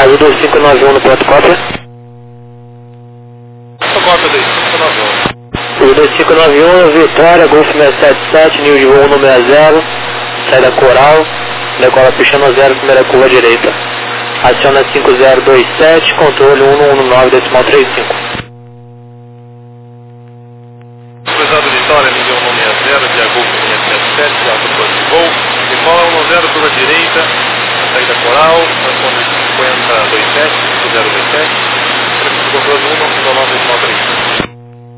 Azul 2591 no ponto cópia. Cópia 2591. Azul 2591, Vitória, Golf 677, New de voo número 0, saída Coral, decola pichando 0, primeira curva direita. Aciona 5027, controle 119 decimal 35. Cruzado Vitória, nível 160, via Golf 677, alto plano de voo, decola 10, curva direita, saída Coral, aciona 5027, 5027, controle 119 decimal 35.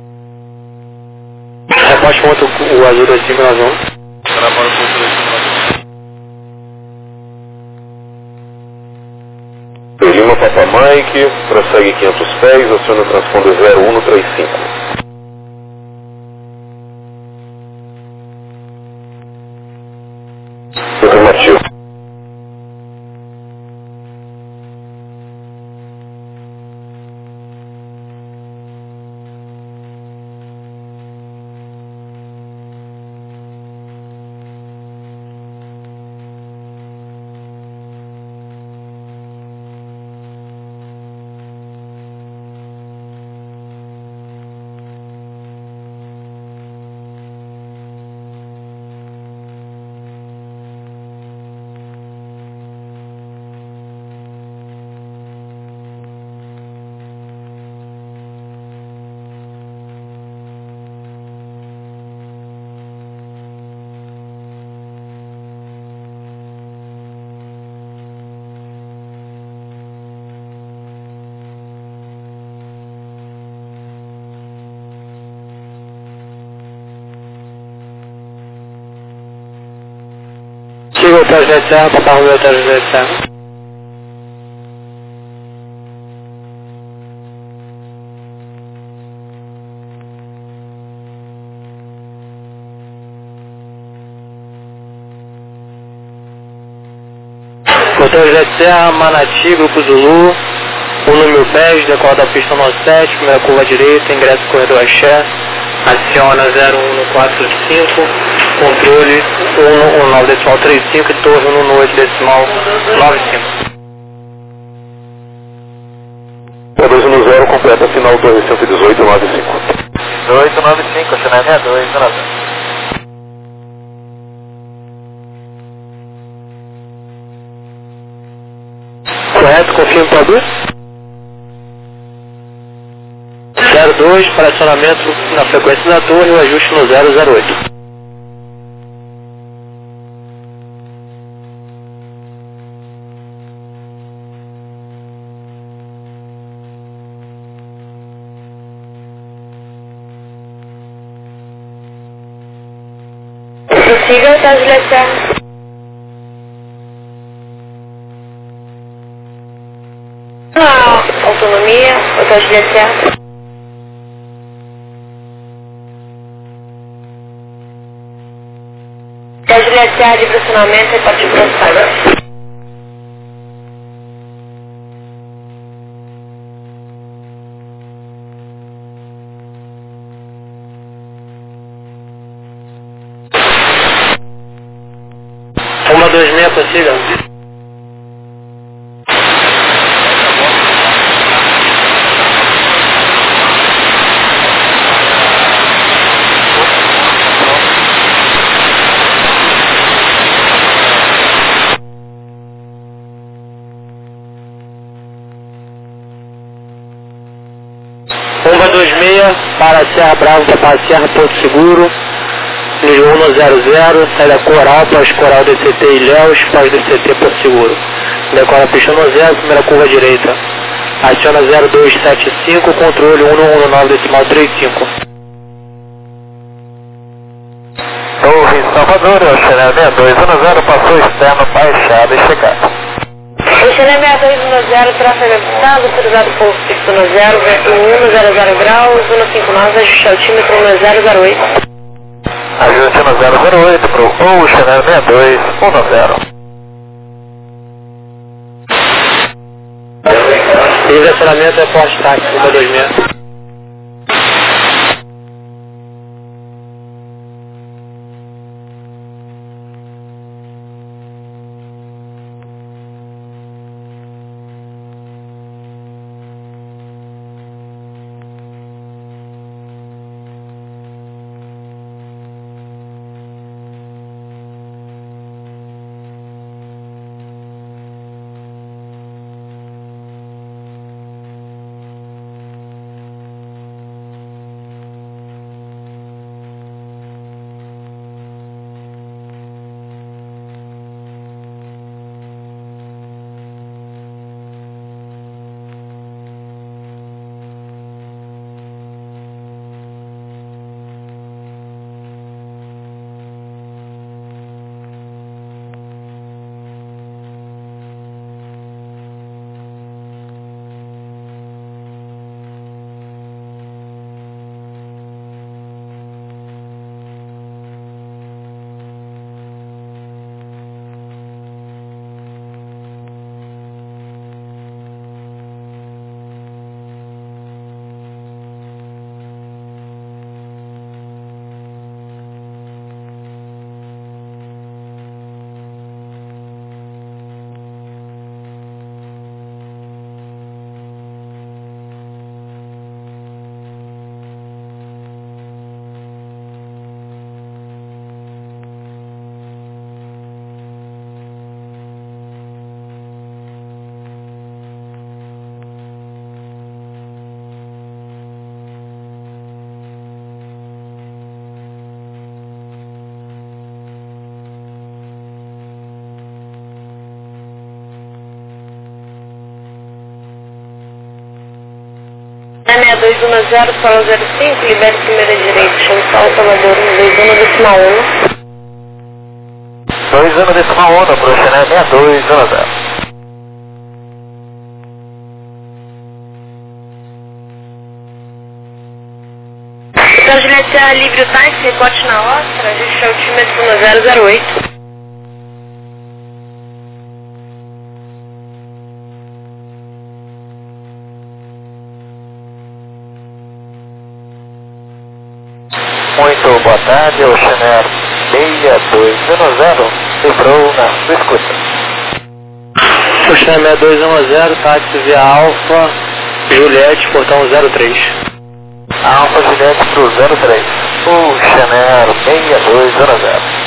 Reposte ponto o Azul 2591. Para o ponto 2591. Lima Papa Mike, prossegue 500 pés, aciona o transponder 0135. Afirmativo. Siga o trajeto Serra, Papa Romeo trajeto Serra. O trajeto Serra, Manati, Grupo Zulu, 1.000 pés, decola da pista 97, primeira curva direita, ingresso corredor Axé, aciona 0145, controle 119 decimal 35 e torre 118 decimal 95. 210, completa final torre 118, 95. 1895, acionar 62, Correto, confirme para o 02 para acionamento na frequência da torre e o ajuste no 008. Siga, tá, Julieta? Autonomia, Hotel Julieta. Hotel Julieta de pressionamento e participação. Uma 26, consiga. Uma 26 para Serra Bravo, para Serra Porto Seguro, nível 100, saída Coral, pós-Coral DCT Ilhéus, pós-DCT Porto Seguro. Decola pista no 0, primeira curva direita. Aciona 0275, controle 119 decimal 35. Torre Salvador, Chanel 6210, passou externo, baixada e chegada. O Chanel 6210, tráfego avistado, autorizado por fixo no 0, vento 100 graus, 159, ajustar altímetro no 008. Ajuste no 008 para o Chanel 6210. Direcionamento é Forte Táxi, 126. 210, Coral 05, libere primeira direita, chama Salvador, 21,1. 21,1 para o Chanel 6210. Então, Juliette Serra livre o táxi, recorte na ostra, ajuste altímetro no 008. Muito boa tarde, o Chanel 6210 livrou na sua escuta. O Chanel 6210, táxi via Alfa, Juliette, portão 03. Alfa Juliette pro 03. O Chanel 6210.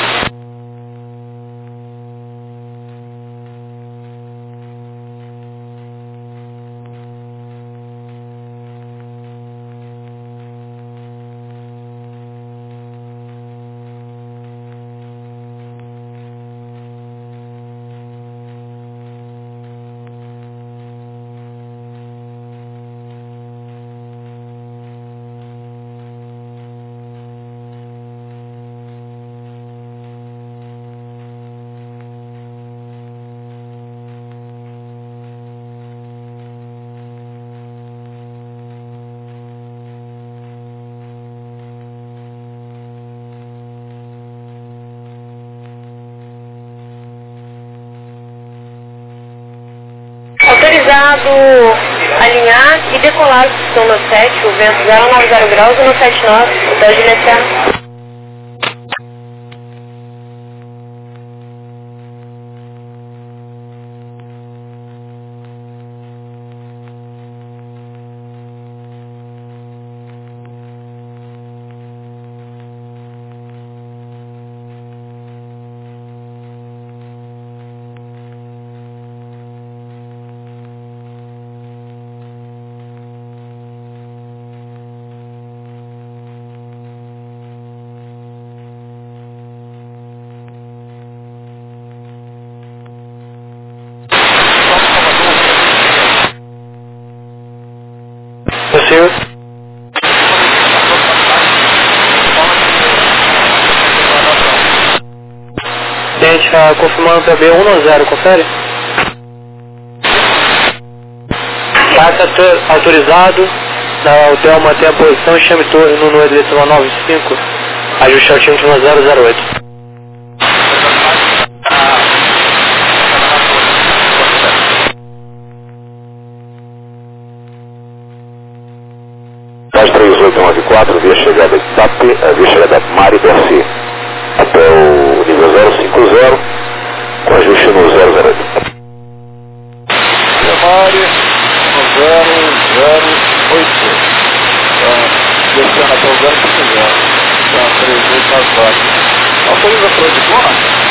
Autorizado alinhar e decolar a posição no 7, o vento 090 graus e no 79, hotel Juliette Serra. Senhor? Gente, confirmando para B190, confere? Táxi autorizado, na hotel mantém a posição e chame torre no número decimal 95, ajuste altímetro no 008. Paz 3894, via chegada de TAP, via chegada Mari Garcia, até o nível 050, com ajuste no 008. Mari, no 008, descendo até o 050, está 38 nas vagas. Autoriza para o diploma?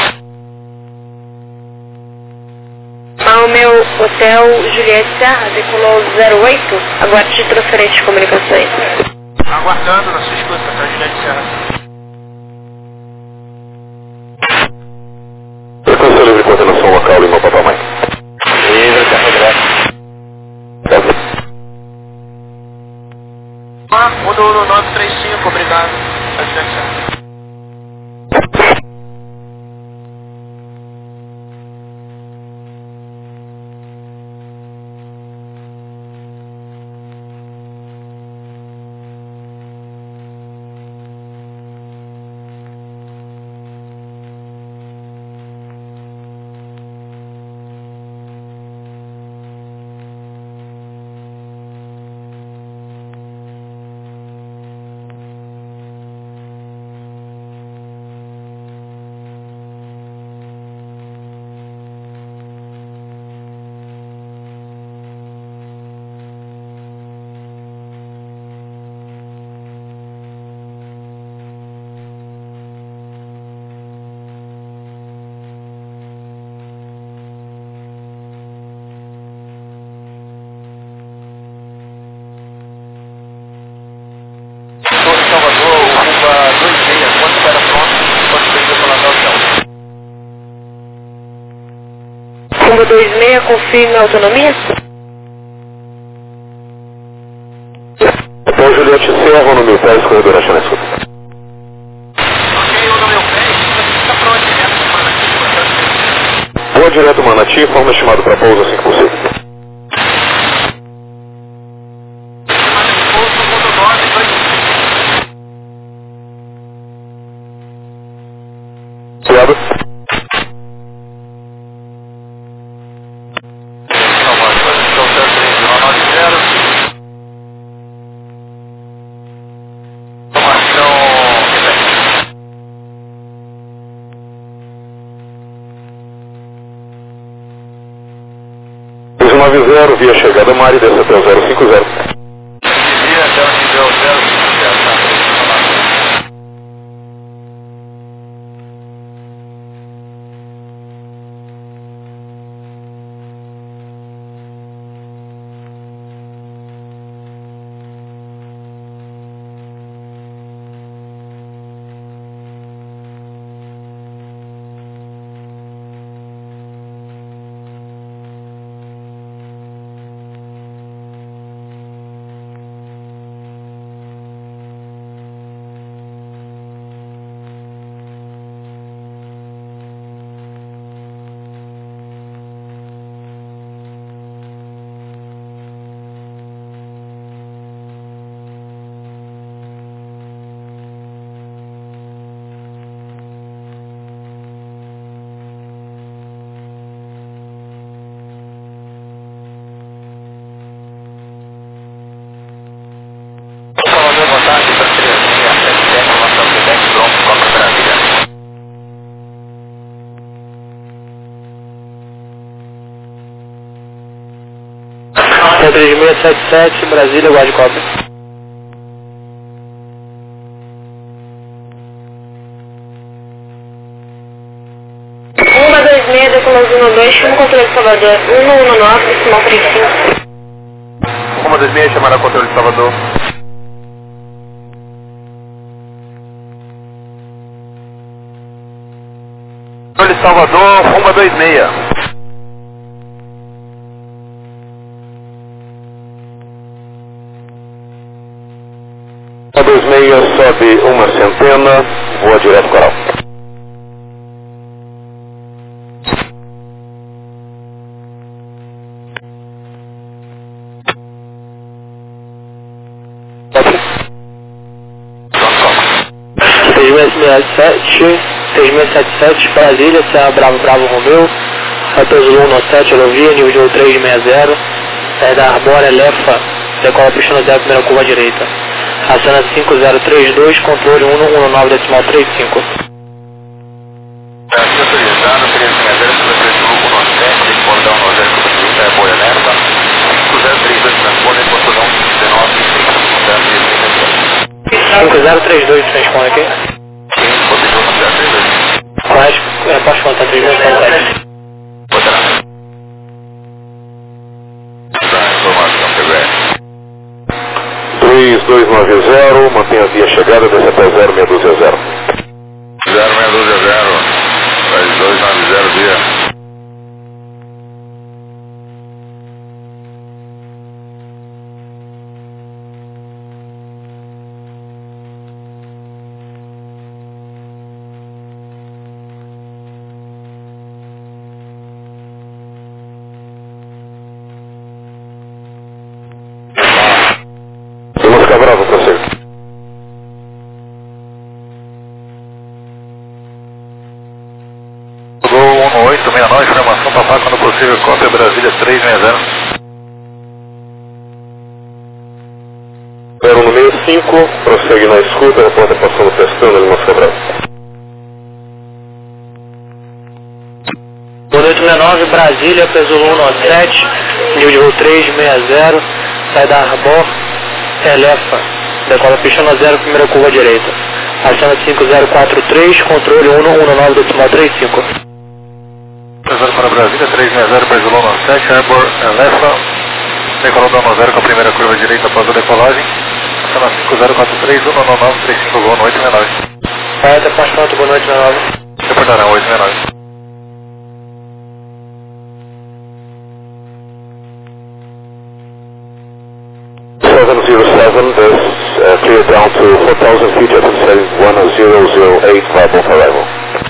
Ao meu hotel Juliette Serra, decolou 08, aguarde de transferência de comunicações. Aguardando na sua escuta, tá, Juliette Serra. Frequência livre coordenação local, Lima Papamãe. Livre, carregar. Mudou no 935, obrigado. Tá, Juliette Serra. Combo 26, confirme a autonomia. Juliette Serra, no meu pé, corredor achando a escuta. Ok, no meu pé, está pronto direto, Voa direto Manati, forma estimado para pouso assim que possível. Cuidado. Via chegada Mari, desce até o 050. Via até o nível 050. É 3677, Brasília, Guarda-Cobre. Uma 26, decolação 2, chama o controle de Salvador, 119, decimal 35. Uma 26, chamada controle de Salvador. Controle de Salvador, Uma 26. A 26 sobe uma centena, voa direto Coral. Sete 3677, Brasília, Serra Bravo, Romeu, Até Zulu 17, Aerovia, nível de 360, saída Arbórea, Lefa, decola pistão 0, primeira curva à direita. Acena 5032, controle 119, decimal 35. Aqui autorizado, 360, sobre grupo Nordeste, cordão Nordeste, cobertura, é boia Lerva, 5032, transpone, confusão 19, 5032, transpone aqui. confusão 5032. Posso contar 32, Poderá. Informação, PBR. 3290, mantenha a via chegada, desce até 0620. 0620, 3290 via. Vamos ficar bravo, prossiga. Gol 1869, informação papai quando possível, cópia Brasília 360. 0 no meio 5, prossegue na escuta, repórter passando testando, ele não fica bravo. Boa noite, 69, Brasília, peso 197, nível de voo 360, saída Arbor, Elefa, decola pistão 0, primeira curva à direita. Acena 5043, controle 119, decimal 35. Pesado para Brasília 360, Brasilão 97, Arbor, Elefa, decolou da 90 com a primeira curva à direita após a decolagem. Acena 5043, 119, 35, gol 869. Saída Pós-Pronto, boa noite, 69. Reportarão 869. Seven, this Clear down to 4,000 feet, FM 1008, viable for arrival.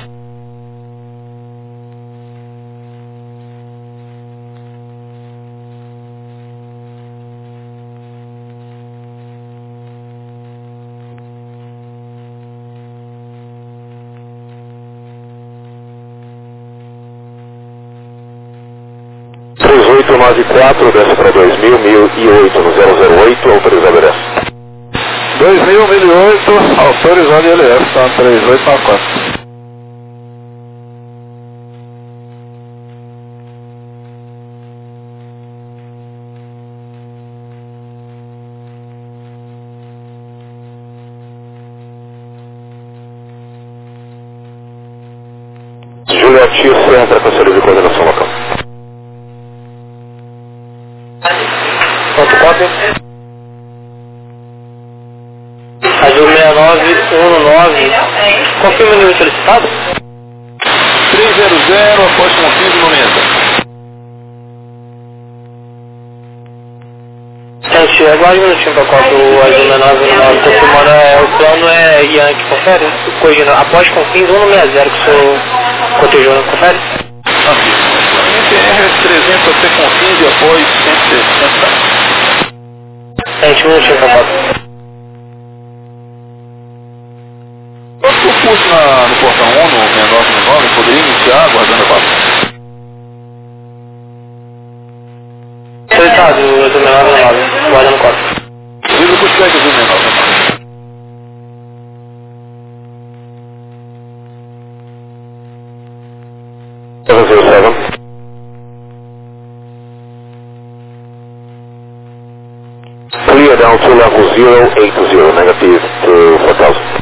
Desce para 2000, 1008 no 008, autorizado LS. 2000, 1008, autorizado LS, tá 3894. Juliette, você entra com a série de coordenação local. Fotocópia. Azul 6919. Confirma o nível solicitado. 300, após confirmo no mesa. Gente, aguarde um minutinho para qual do Azul 6919. Confirmando, o plano é Yankee, confere? Corrigindo, após confins 160 que o senhor cotejou, confere? MPR 300 até confins e após 160. Gente, um minutinho para qual. Quanto que o curso no portão 1, no 6919, poderia iniciar aguardando a vaga? Solicitado, Azul 6919, guardando 4. Diz o pushback Azul 6919. Clear down to level 080, negative to 4,000.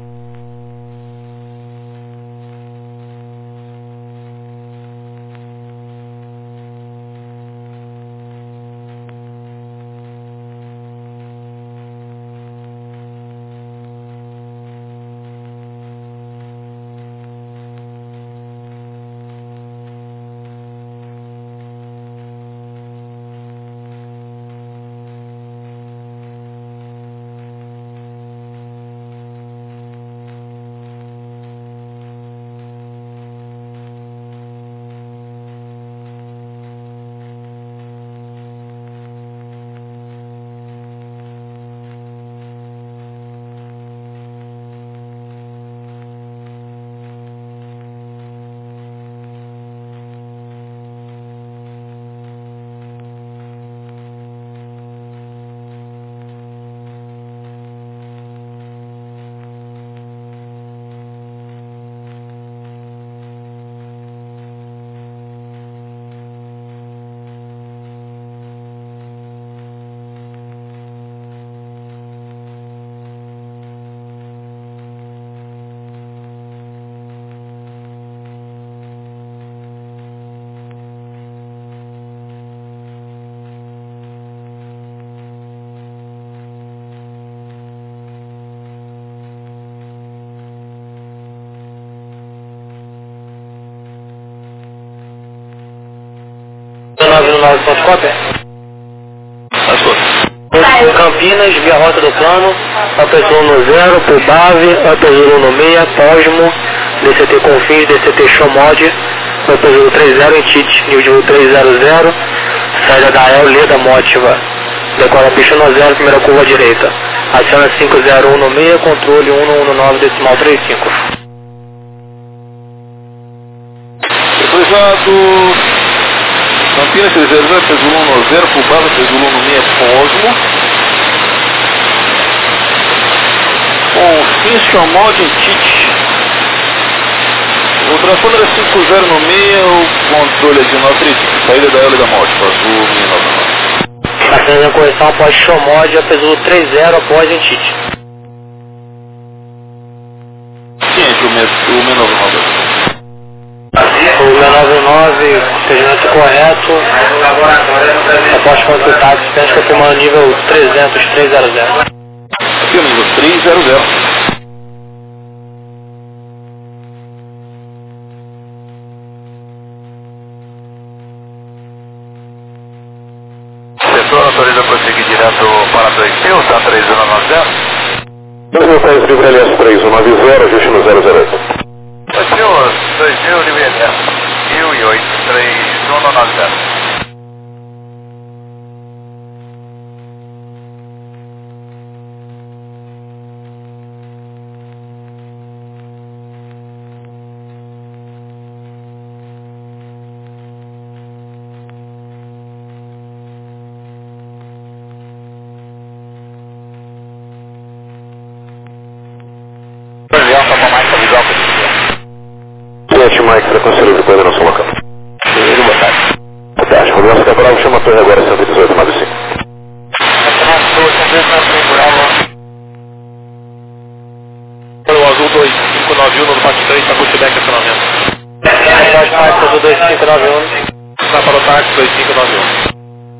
Fotocópia? Campinas, via rota do plano, Apesur no 0, Pubave, Apesur no 6, Posmo, DCT Confins, DCT Chomod, Apesur 30 em Tite, nível de voo 300, saída da El, Leda Mótiva, decora pista no 0, primeira curva à direita, aciona 501 no 6, controle 119 decimal 35. Autorizado. Campinas 300, Apesur no 0, Pubave, Apesur no 6, Posmo. Confins, Chomod em Tite. O transponder é 50 no 6, o controle é de 935, saída da L da Morte, Azul 699. Está fazendo a correção após Chomod, Apesur 30 após em Tite. Ciente, o 699. O 699, segmento correto, após consultar assistente confirmando nível 300. Aqui o nível 300. Setor autoriza prosseguir direto para 2000, está 3090. 2 mil pés livre LS 3190, ajuste no 008. 2000 livre LS 1008 3190. Mike, frequência livre, coordenação local. Boa tarde. Boa tarde. Coordenação temporal, chama a torre agora 11895. O azul 2591 no parte 3, está com o feedback acionamento. Pode mais, azul 2591. Está para o táxi 2591.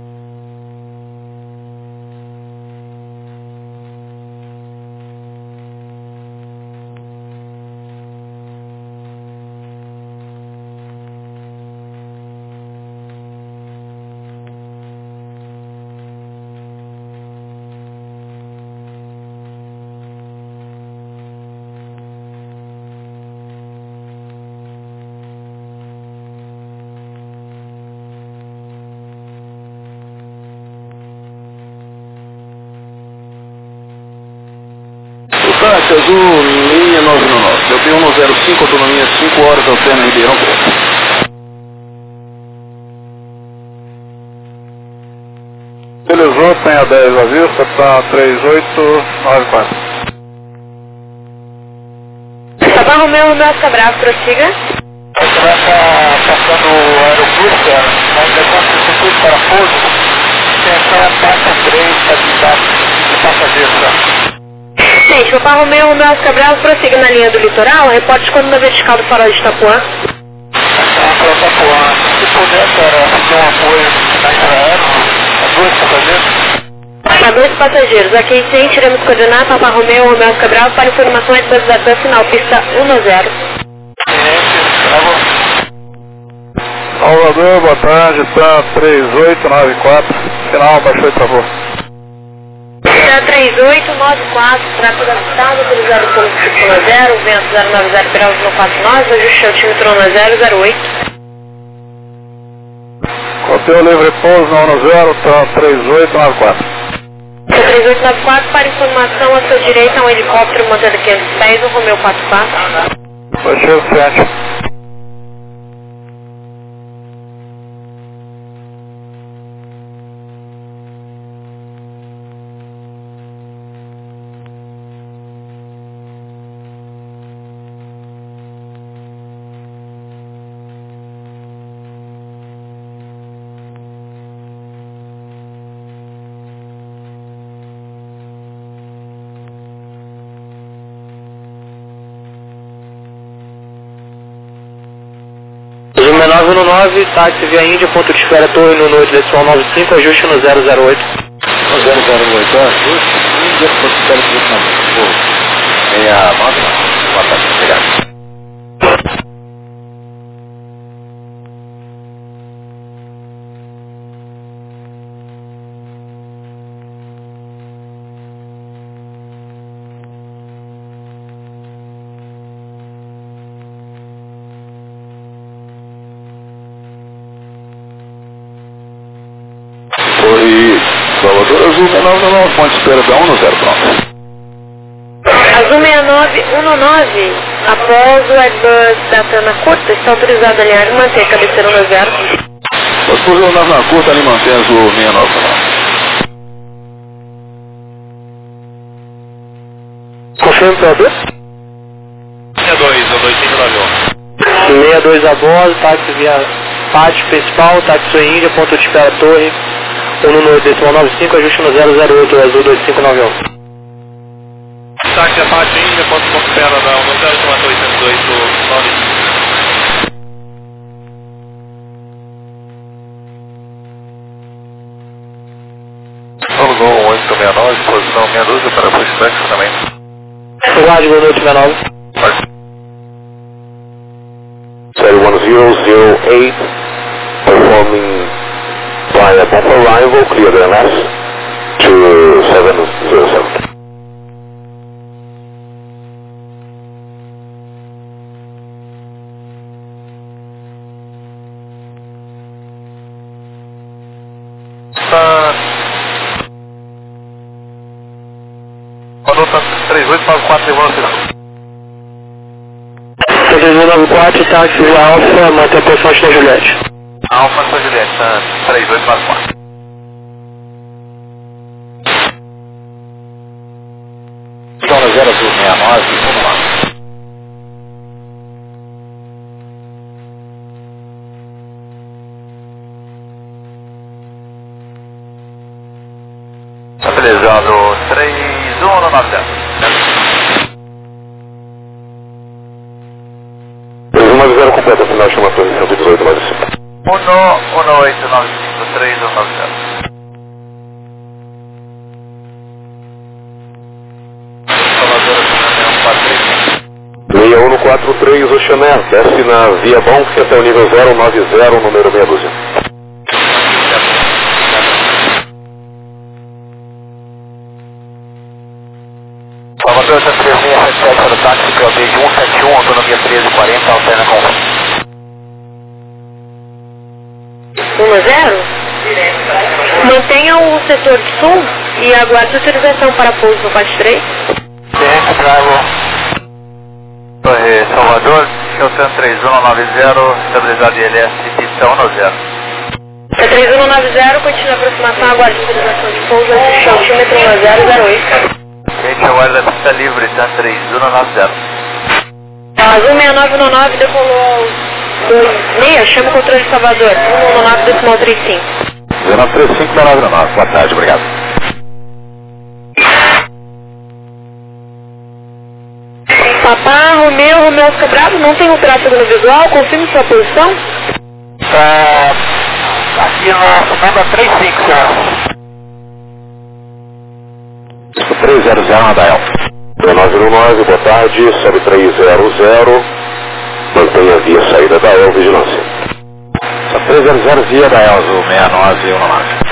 Táxi azul 6999, eu tenho 105, autonomia 5 horas, alterna em Ribeirão Preto. Beleza, tem a 10 à vista, tá 3894. Papa Romeu, Oscar Bravo, prossiga. Você vai passando o aeroporto, onde é circuito para pouso, tem a taxa 3 de passageiros, tá? Gente, Papa Romeu, Oscar Bravo, prossiga na linha do litoral, reporte quando na vertical do farol de Itapuã. Para Itapuã, se puder, cara, fazer um apoio na Israel, a 2 passageiros. A 2 passageiros, aqui sim, tiramos coordenadas, Papa Romeu, Oscar Bravo, para informações de balização final, pista 10. Salvador, boa tarde, está 3894, final, baixou e travou. Está 3894, tráfego adaptado, utilizado pelo 510, vento 090 graus no 49, ajuste altímetro 1008. Coteio livre pouso no 10, está 3894. 3894, para informação, à sua direita, um helicóptero mantendo 500 pés, o Romeu 44. Baixei o 7. Azul 6919, táxi via Índia, ponto de espera Torre no noite, decimal 95, ajuste no 008. No 008, ajuste, Índia, ponto de espera Torre, 69, boa tarde, obrigado. Salvador, azul 6919, ponto de espera da 10, pronto. Azul 6919, após o Airbus da Tana Curta, está autorizado a alinhar e manter a cabeceira 10. Posso fazer o na curta ali, manter azul 6919. Confirma para 2? 62, ou 2591. 62 a bordo, táxi via pátio principal, táxi Índia, ponto de espera Torre, 1 no decimal 95, ajuste no 008, azul 2591. Táxi Apache Índia, ponto de espera da 10, chamada 808, 9. Gol 869, posição 62, para pushback também. Guarde Gol 869. 1008, performing via bump arrival, clear the LS to 707. 3894, levando a 3294, táxi Alfa, mantém a posição de Juliette. Alfa, São Juliette, 3894. Zona 0 Azul 69, vamos lá. Estabilizado 3190. 3190 completa, final chama torre 11895. 11895, 3190. Salvador, 6143, Oxané, desce na Via Bonfim até o nível 090, número meia dúzia. Salvador, 3677 para o táxi, que é o de 171, autonomia 1340, alterna com 10. Mantenha o setor sul e aguarde autorização para pouso no 43. Ciência, Bravo. Torre Salvador, Shelton 3190, estabilizado ILS, pista 10. 3190, continua a aproximação, aguarde autorização de pouso, altímetro 1008. Gente, aguarda a pista livre, tá? 3190. Azul 6919 decolou 26, chama o controle de Salvador, 119 decimal 35. 0935 999, boa tarde, obrigado. Papá, Romeu Oscar Bravo, não tem o tráfego no visual, confirme sua posição. Aqui na segunda 35, senhor. 300 na Dael. 919, boa tarde, sobe 300, mantenha a via saída da El, vigilância. Sobe 300 via da El, 6919.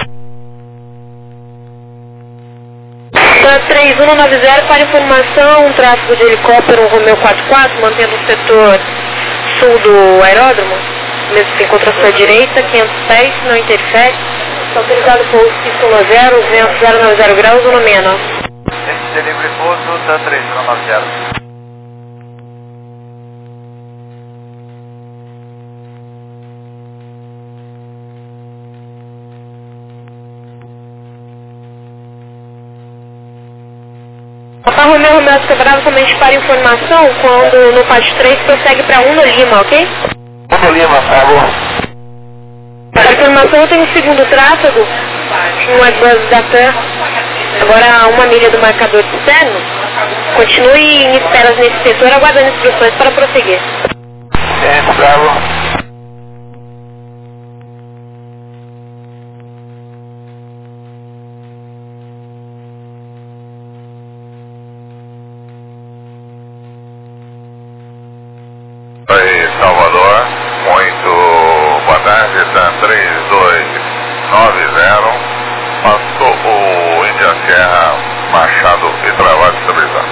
3190, para informação, tráfego de helicóptero, um Romeu 44, mantendo o setor sul do aeródromo, mesmo que se encontra à sua direita, 500 pés, não interfere, está autorizado pouso pista 0, vento 090 graus, 169. Gente, delivery pouso, tá 3190. Papá Romeu Oscar Bravo, somente para informação, quando no PAT 3 prossegue para 1 no Lima, ok? 1 no Lima, tá bom. Para informação, eu tenho o segundo tráfego, um Airbus da TAM, agora a 1 milha do marcador externo. Continue em esperas nesse setor, aguardando instruções para prosseguir. Bravo. Oi, Salvador, muito boa tarde, está 3290, passou o Índia Serra, Machado e Travado estabilizado.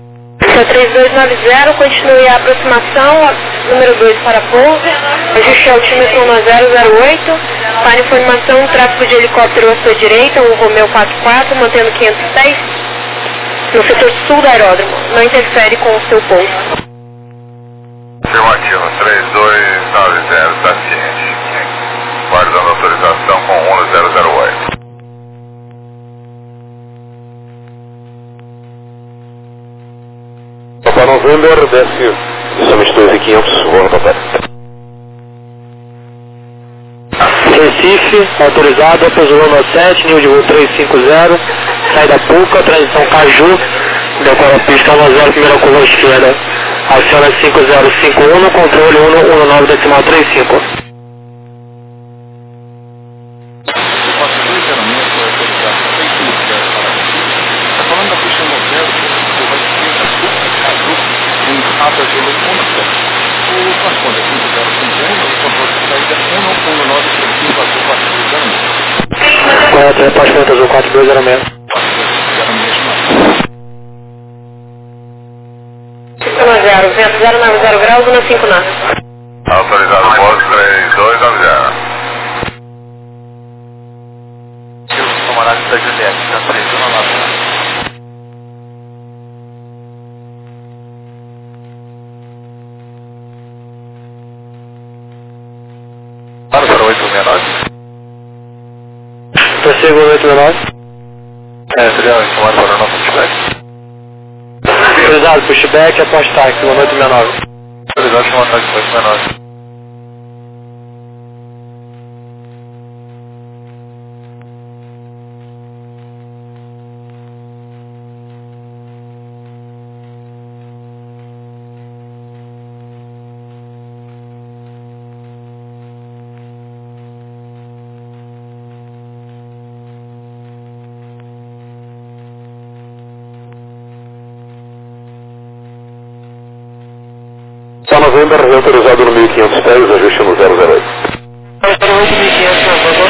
3290, continue a aproximação, número 2 para pouso, ajuste altímetro 1008, para informação, tráfego de helicóptero à sua direita, um Romeu 44, mantendo 500 pés, no setor sul do aeródromo, não interfere com o seu pouso. Afirmativo, 3290, está ciente. Guardando autorização com 1008. Papa November, desce, somente 2500, voa papai. Recife, autorizado, pouso 197, nível de voo 350, saída Puca, transição Caju, decora pista 10, primeira curva esquerda. Aciona 5051 no controle 119 decimal 35. Falando da pista 90, você vai seguir a Caju, em Rata de Luz, o transporte 5051, o controle de saída 11935 azul 4206. Correto, repartimento azul 4206. 0, vento 090 graus, 159. Autorizado pouso 3290. Camarada da Juliette, tá 3190. Segundo 869. Seria informado para o nosso pushback. Autorizado, pushback após táxi, segundo 869. Autorizado, chamar táxi 869. Só November, autorizado no 1510, ajuste no 008. Autorizado 1500, por favor.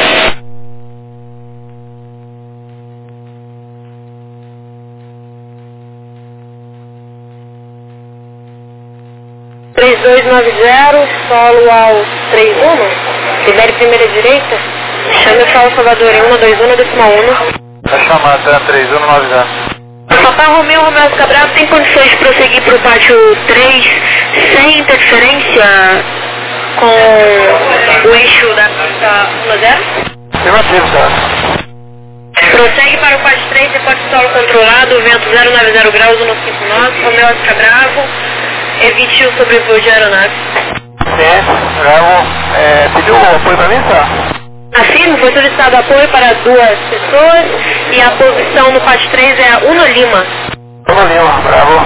Solo ao 31, libere primeira direita, chame o Paulo Salvador em 121, decimal 1. Vai chamar até 3190. Papai Romeu Cabral tem condições de prosseguir para o pátio 3 sem interferência com o eixo da pista 10? Afirmativo, tá? Prossegue para o pátio 3, depósito solo controlado, vento 090 graus, 159, Romeu Oscar Bravo, evite o sobrevoo de aeronave. Bravo, pediu apoio para mim, tá? Afirmo, foi solicitado apoio para 2 pessoas e a posição no pátio 3 é a 1 Lima. 1 Lima, bravo.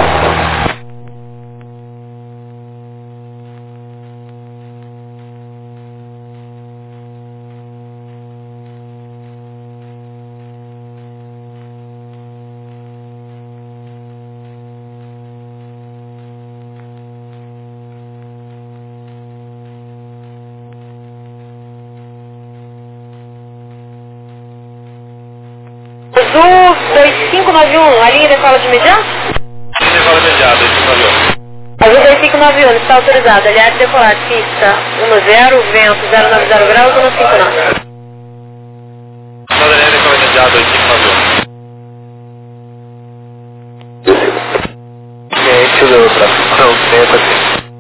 Azul 2591, a linha decola de imediato? Decola imediato, 2591. Azul 2591, está autorizado. Aliás, decolar pista 10, vento 090 graus, 159. Madalena, decola imediato, 2591. Cliente do tração, tenta aqui.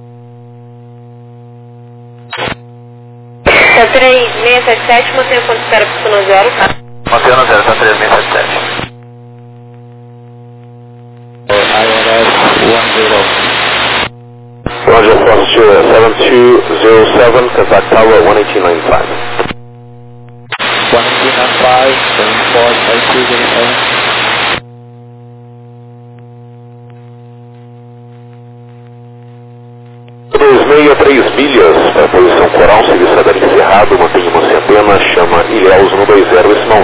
3677, mantenha o ponto de espera pista 0, tá? Mantendo 0, tá 3677. Roger, Fox 7207, contact tower 11895. 11895, 745207. Meia 3 milhas para a posição coral, serviço aéreo encerrado, mantenha centena, chama Ilhéus no 20, decimal 1.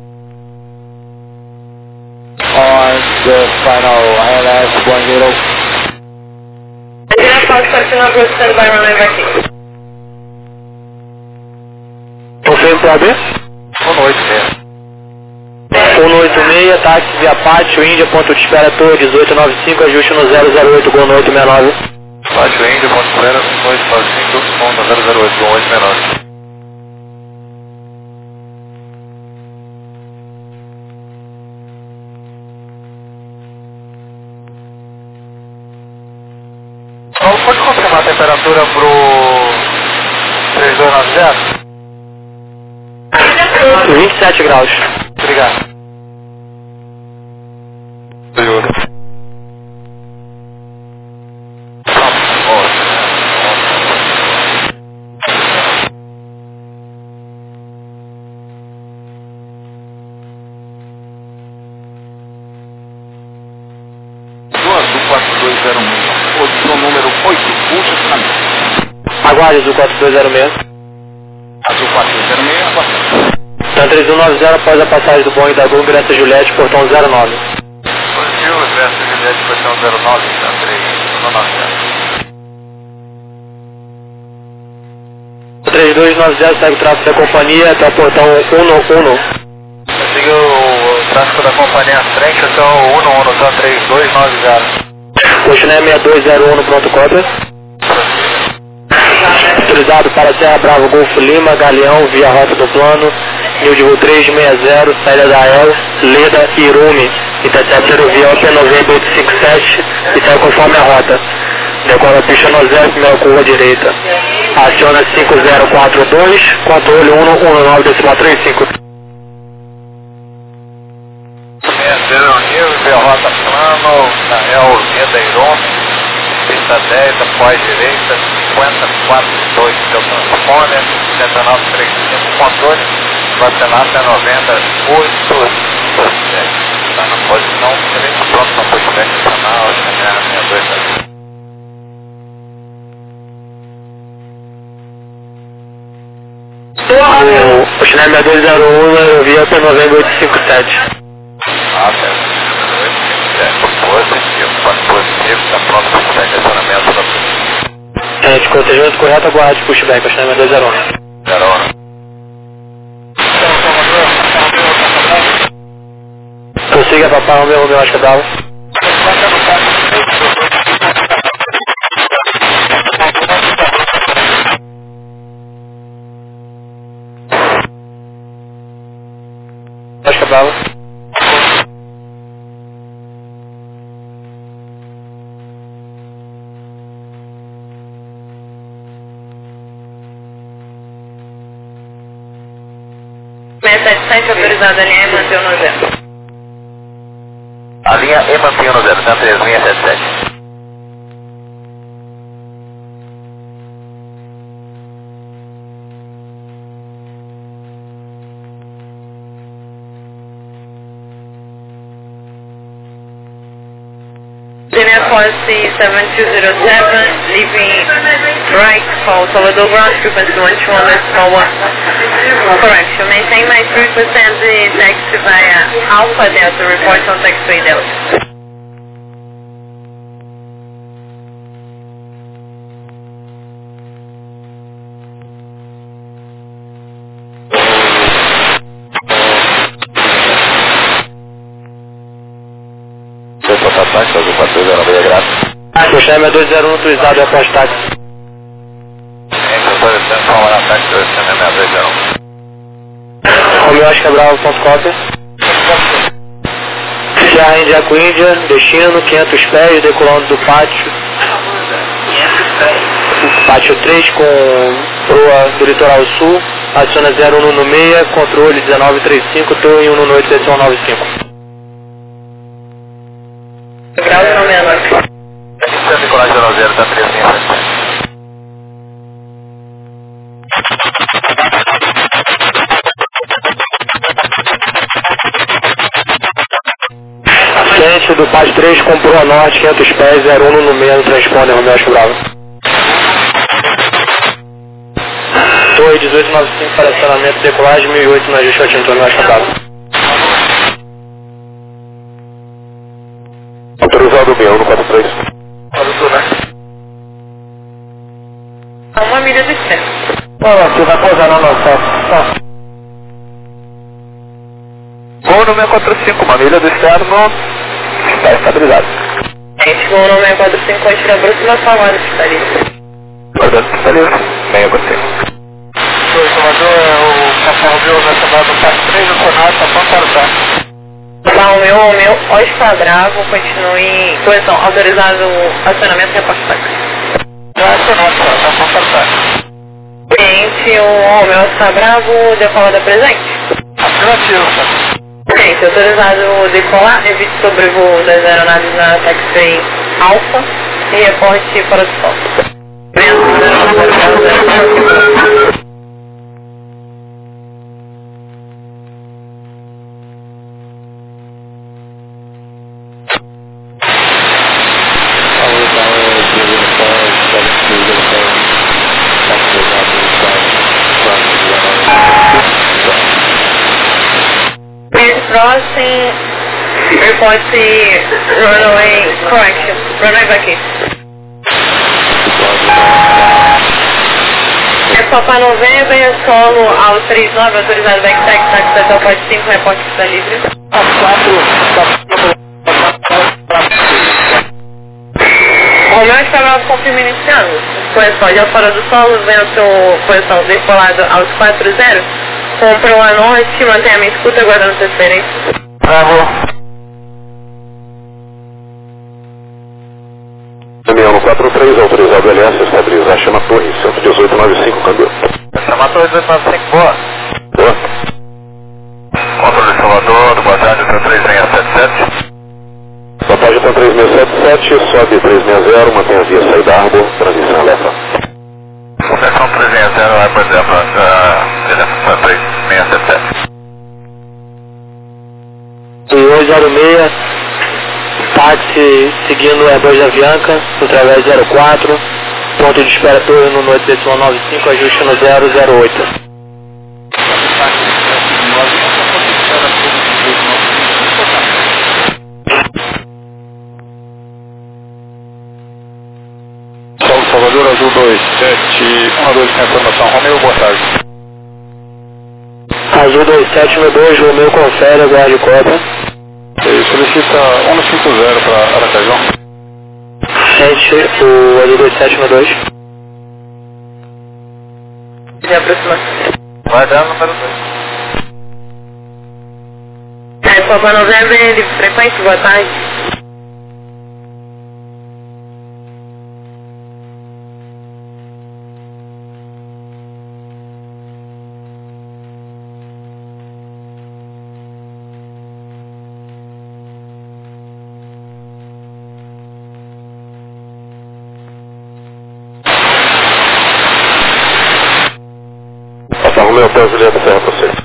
On the final ILS 10. Andrea Fox, Fortuna Blue, standby runway back. Confirmo para B? 186. 186, táxi via Pátio, Índia, ponto de espera Torre 1895, ajuste no 008, Gol 869. Pátio Índia, ponto de espera 1895, onda 008, Gol 869. Pode confirmar a temperatura pro 3290? 27 graus. Obrigado. Juro. Posição número 8, pulso finalmente. Aguarde, Azul 4206. Azul 4206, aguardando. Tá 3190 após a passagem do Boeing da Gol, Graça Juliette, portão 09. Positivo, Graça Juliette, portão 09, tá 3190. 3290 segue o tráfego da companhia até o portão 11. Siga o tráfego da companhia à frente até o 11, tá 3290. Coxiné 6201 no pronto cópia. Autorizado para Serra Bravo, Golfo Lima, Galeão, via rota do plano, Nil de Voo 360, saída da El, Leda, Irume, interceptor via OP 90857 e sai conforme a rota. Decola a pista no 0, primeira curva direita. Aciona 5042, controle 119, decimal 35. voz direita, 5042 seu transponder, 7935 controle, vacilação 90827. Está na posição, excelente, pronto para pushback adicional, CNR 62. O China 6201, aerovia para 90857. Ah, certo. 857. Positivo. Quando positivo, está pronto para pushback acionamento da polícia. Gente, contingente correto, aguarde pushback, o China 6201. 01. Prossiga, papai, o meu acho que dava. Acho que dava. Autorizada a linha e mantém no zero. A linha E mantém no 0, 3677. Linear policy 7207, leaving right for Salvador ground frequency 121.1. Correction, maintain my frequency taxi via Alpha Delta, report on taxiway Delta. O China 201 autorizado é apostado. Romeo Oscar Bravo, ponto cópia. Sierra India com Índia, destino 500 pés, decolando do pátio. Pátio 3 com proa do litoral sul, aciona 0196, controle 1935, estou em 118, seção 95. Grau 99. Nicolás 00, tá 377. Ciente do Paz 3 com proa norte, 500 pés, 0196, transponder, Romeo Oscar Bravo. Torre 1895 para acionamento, decolagem 1008 na ajuste altimetro, Romeo Oscar Bravo. Autorizado 6143. Uma milha do externo. Olha, você vai pousar na nossa. Voo no 645, uma milha do externo, está estabilizado. Gente, voo no 645, continua a aproximação agora, está ali. Guardando que está livre, 645. Oi, Salvador, o Café Viu vai chamar do TAC 3, o Sonata, está pronto para o TAC. O meu, Oscar Bravo, continue em posição, autorizado o acionamento e reporte táxi. Já acionado, está pronto para o TAC. Gente, o meu Oscar Bravo, decolada presente. Afirmativo, tá? Gente, autorizado decolar, evite sobrevoo das aeronaves na taxiway Alpha e reporte para o sol. Crossing, report runway correction, runway vacation. É Papa November, solo ao 39, autorizado backstack, táxi até o pode 5, reporte está livre. O meu está bravo, confirma iniciando. Posição de fora do solo, vento, posição decolado aos 40. Comprou a norte, mantém a minha escuta, aguardando transferência. Bravo. 6143, autorizado LS, estabilizar, chama Torre, 11895, câmbio. Chama Torre 1895, boa. Boa. Controle de Salvador, boa tarde, 33677. Vantagem Formação 3677, sobe 360, mantém a via saída Arbor, transmissão Elefa. Concessão 360, vai por exemplo, 3677. E 806, táxi seguindo o Airbus Avianca, através 04, ponto de espera torre no 8.95, ajuste no 008. Salvador Azul 2712 com informação. Romeu, boa tarde. Azul 2712, Romeu confere, aguarde cópia. Solicita 150 para Aracajá. Gente, o Azul 2712. De aproximação. Vai dar o número 2. Papa November, livre frequência, boa tarde. Romeu Hotel Julieta Serra para você.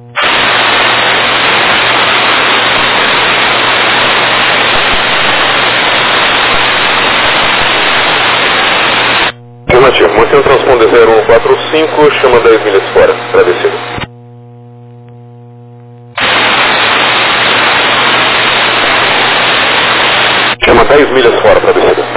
Afirmativo, mantém o transponder 0145, chama 10 milhas fora, para descida. Chama 10 milhas fora, para descida.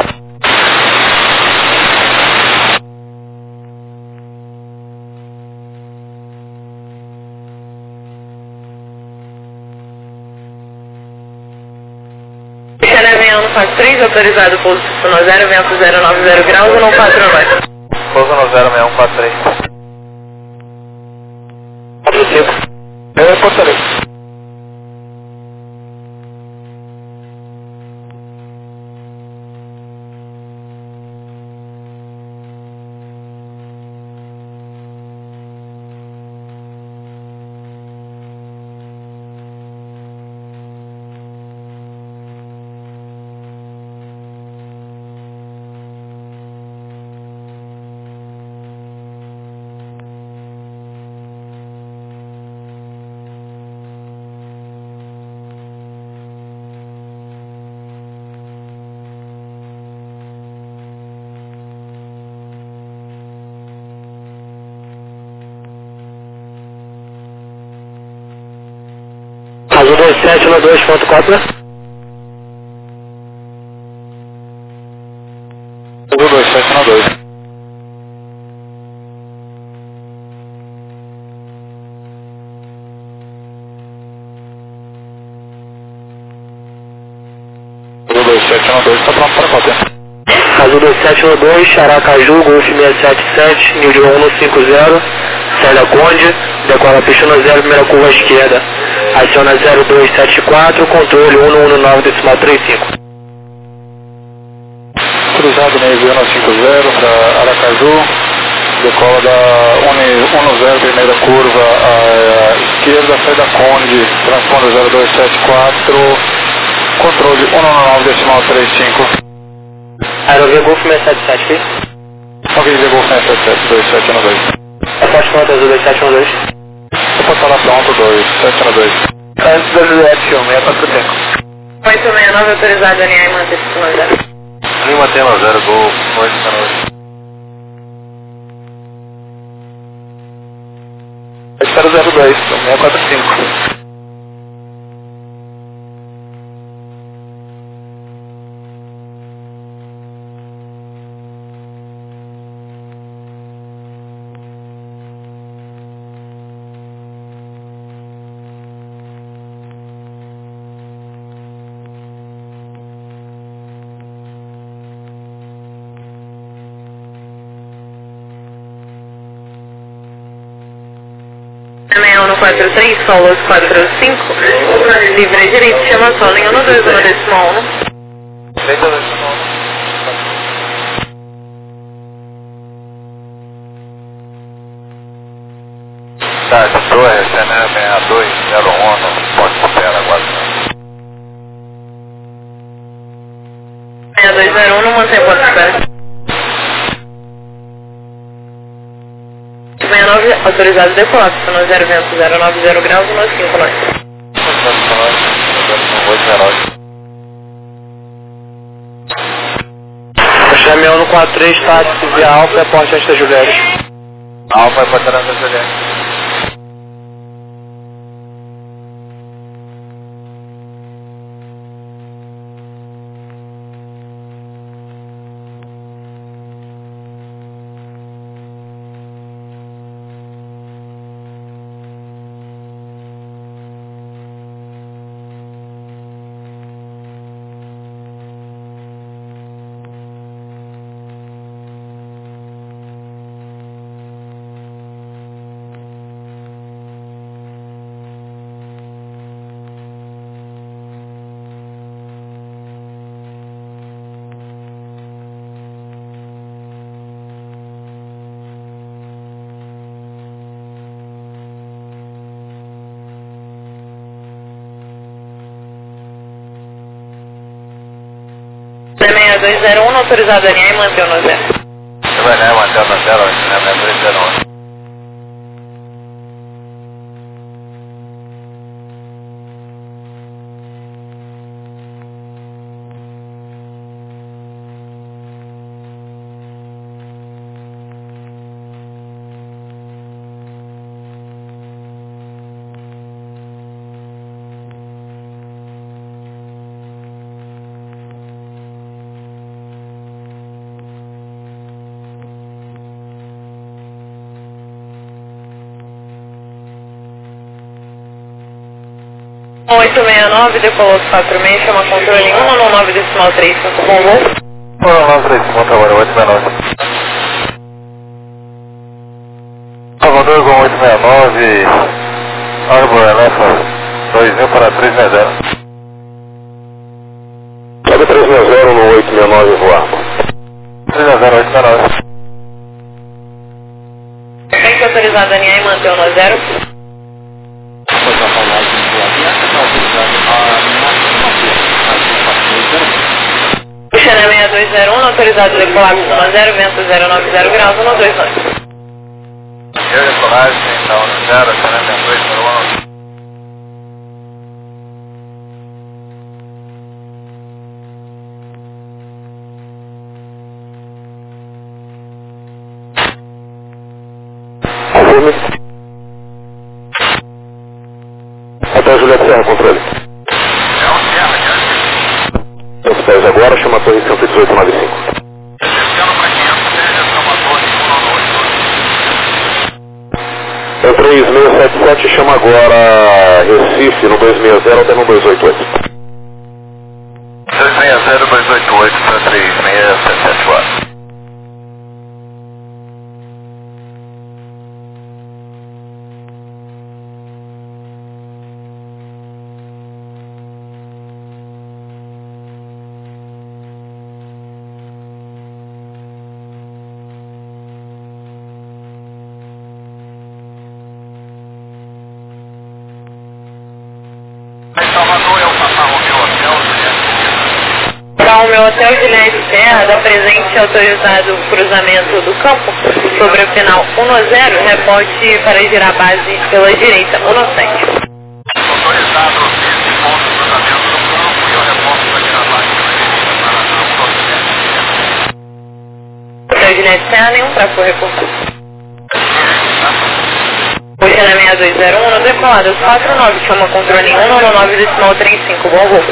Avião 43, autorizado pouso no 0, vento 090 graus ou não 49? Pouso no 06143. 45. Eu reportarei. Azul 2712, ponto cópia. Azul 2712. Azul 2712, está pronto para cópia. Azul 2712, Aracaju, Golf 677, New York 150, saída Conde, decola pista no 0, primeira curva à esquerda. Aciona 0274, controle 119.35. Cruzado meio 150 para Aracaju, decola da 10, primeira curva à esquerda, saída Conde, transponder 0274, controle 119.35. Aerovia Golf 677, ok? Ok, Golf 677, 2712. Aposto conta Azul 2712. Vou passar lá pronto, 2712. Antes da Juliette, 645. 869, autorizado alinhar e manter no 0. Lima Tema 0, Gol 819. Espero 02, 645. Amanhã 143, São Luís 45, livre à direita, chama só, linha 12, 1 Tá, de torre, CNE 62, 01, pode espera agora. mantém o ponto de espera. 69, autorizado decolar, no 0 vento 090 graus, 195 nós. Chame 143, táxi via Alfa, porte Santa Juliette. Alfa é para Santa Juliette. C6201, autorizado a linha e mantém no 0. Vai, né? Mantém no 0, né? 301. Um 869, decolou 46, chama controle 199 decimal 35, bom voo. 193, trabalho 869. Salvador com 869, Arbor Elefa, 2000 para 360. Sobe 360 no 869 voar. 360, 869. Tem que autorizar a linha e manter no 0. Puxando a 6201, autorizado a decolar no 0, vento 090 graus, 129. Eu decolagem, então, 0, 42, 01. Até Juliette Serra, controle. É um Serra, cara. Os pés agora, chama a torre 11895. Descendo para 500, seja Salvador, 198. É 3677, chama agora Recife no 260 até no 288. 260, 288 para 36774. Salvador é o Papa Romeu Hotel, Para o meu hotel Juliette Serra, dá presente autorizado o cruzamento do campo sobre o final 10, reporte para girar base pela direita, 17. autorizado esse ponto de cruzamento do campo e o reporte para tirar base pela direita para a Hotel Juliette Serra, nenhum tráfego reportado. Puxando a 6201, no decolado 49, chama controle 199 decimal 35, bom voo.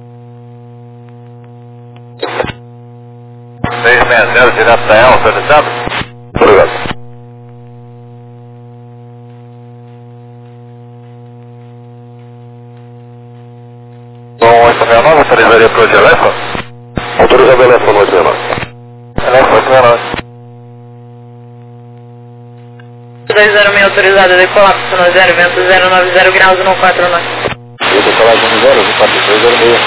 660 direto da Elsa, autorizado? Obrigado. Bom, 869, autorizaria para o de Elefa? Autorizado Elefa no 869. Elefa 869. 206 autorizado a decolar, no 0, vento 090 graus, 149. Eu vou falar de 0, 4206.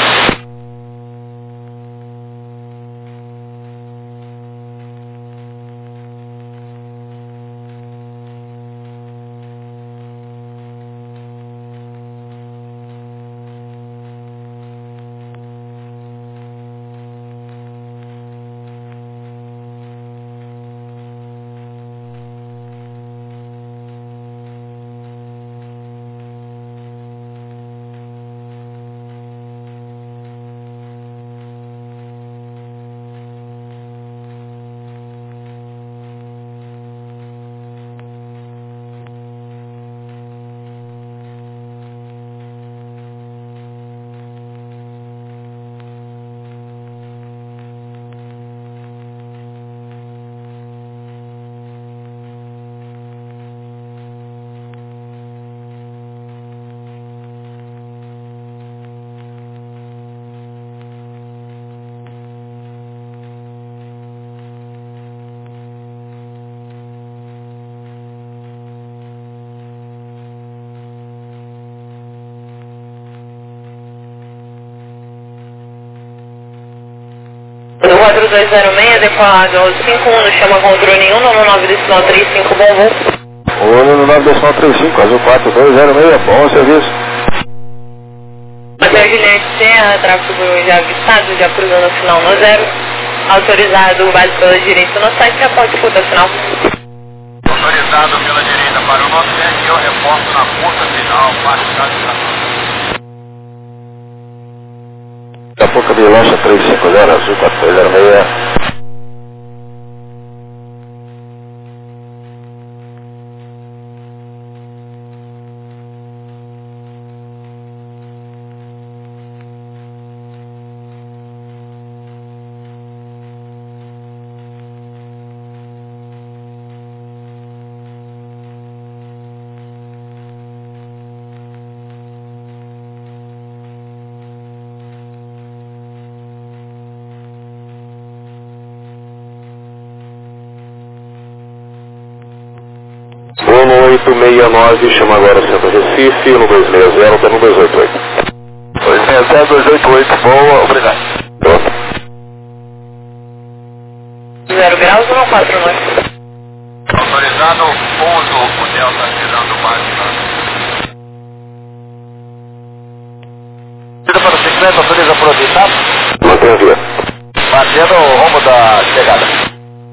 206, decolado ao 51, chama controle 199,35, bom voo. 199,35, azul 4206, bom serviço. Hotel Juliette Serra, tráfego já avistado, já cruzando o final no 0. Autorizado o básico pela direita no site, já pode disputar final. Autorizado pela direita para o nosso set, eu reporto na curta final, parte da estação. Daqui a pouco de lancha 350, azul 4206. Ono 869, chama agora o Centro Recife, no 260, tá no 288. 260, 288, boa, obrigado. Pronto. 0 graus ou não 4 noites? Autorizado, pouso, o Delta tirando máxima. Para o segmento, autoriza por orientado? Mantenha a via. Mantendo o rumo da chegada.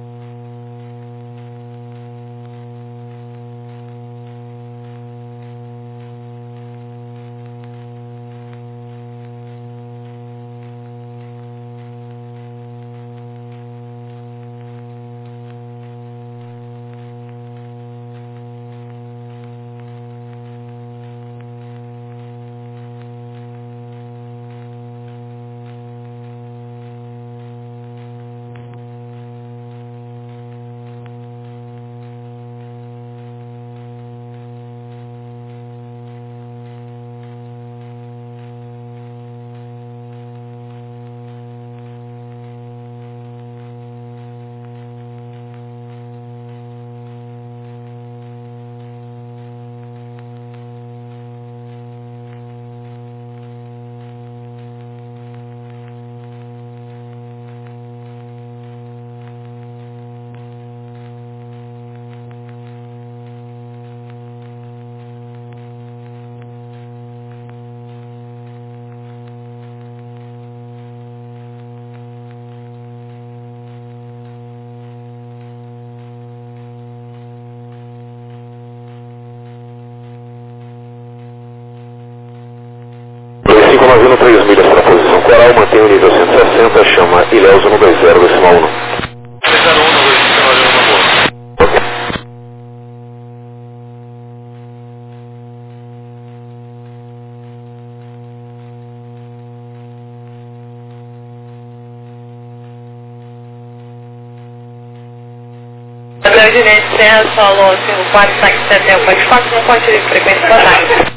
Navio 3 milhas para a posição coral, mantém o nível 160, chama Ilhéus 120, decimal 1. 1. Gabriel Direito Serra, falou 54, saque 70, pode 4, não pode de frequência para ataque.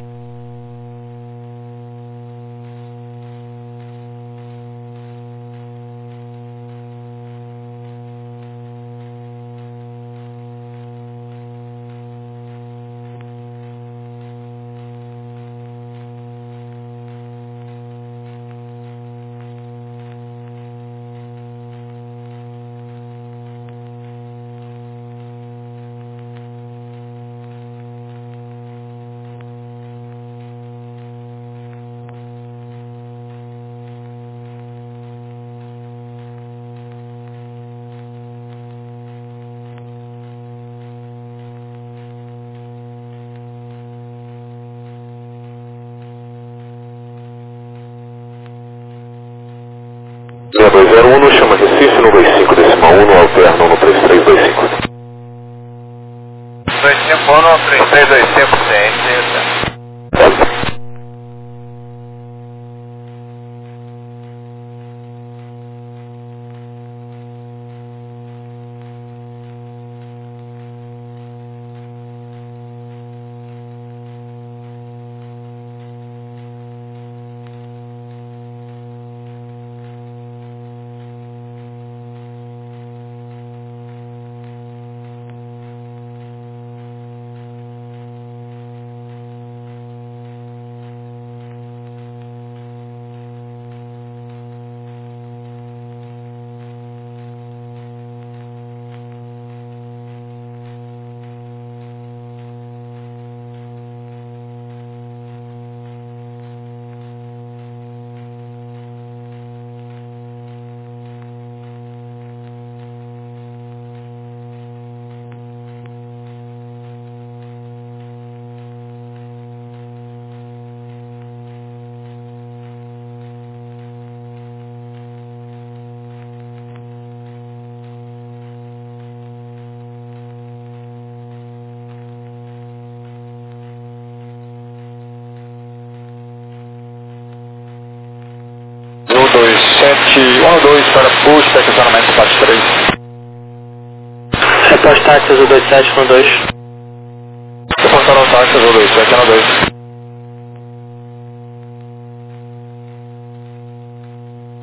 201, chama Recife no 25, decimal 1, alterna no 3325. 25 no 3325, CNC. 12712 para push, para estacionamento parte 3. Reportar Azul 2712. Reportaram táxi Azul 2712.